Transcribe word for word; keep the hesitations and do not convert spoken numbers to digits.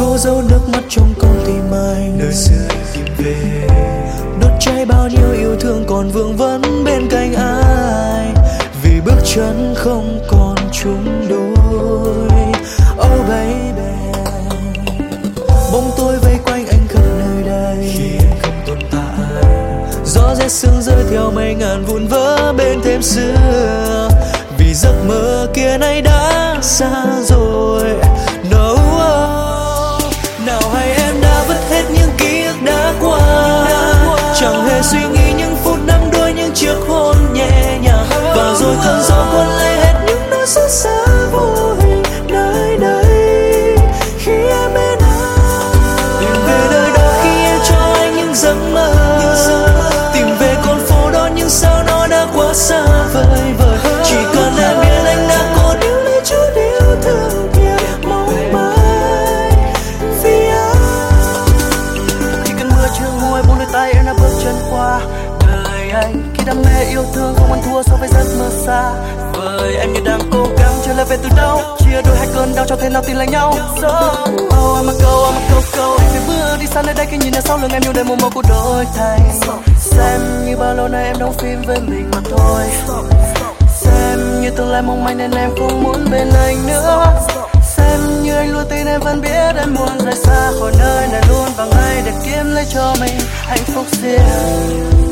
Cô dấu nước mắt trong con tim anh, nơi xưa anh tìm về, đốt cháy bao nhiêu yêu thương còn vương vấn bên cạnh ai, vì bước chân không còn chung đôi. Oh baby, bóng tối vây quanh anh khắp nơi đây, khi anh không tồn tại. gió rét sương rơi theo mây ngàn vụn vỡ bên thêm xưa, vì giấc mơ kia nay đã xa rồi. No, nào hay em đã vứt hết những ký ức đã qua, chẳng hề suy nghĩ những phút năm đôi, những chiếc hôn nhẹ nhàng, và rồi cơn gió cuốn lấy hết những nỗi xót xa vô hình nơi đây. Khi em bên anh, tìm về nơi đó khi em cho anh những giấc mơ, tìm về con phố đó nhưng sao nó đã quá xa vời vời. Chỉ cần em biết anh đã có điều lấy chút yêu thương kia mong mãi vì anh. Khi cơn mưa chưa nguôi buông đôi tay em đã bước chân qua đời anh. Khi đam mê yêu thương không ăn thua so với giấc mơ xa vời, em như đang cố gắng trở lại về từ đâu, chia đôi hai cơn đau cho thế nào tin lại nhau. So, oh, I'm a go, I'm a go, go. Anh phải bước đi xa nơi đây khi nhìn đến sau lưng em, nhiều đêm mùa mơ của đôi thành. Xem như bao lâu nay em đóng phim với mình mà thôi, xem như tương lai mong manh nên em không muốn bên anh nữa, xem như anh luôn tin em vẫn biết em muốn rời xa khỏi nơi này luôn và ngày để kiếm lấy cho mình hạnh phúc riêng.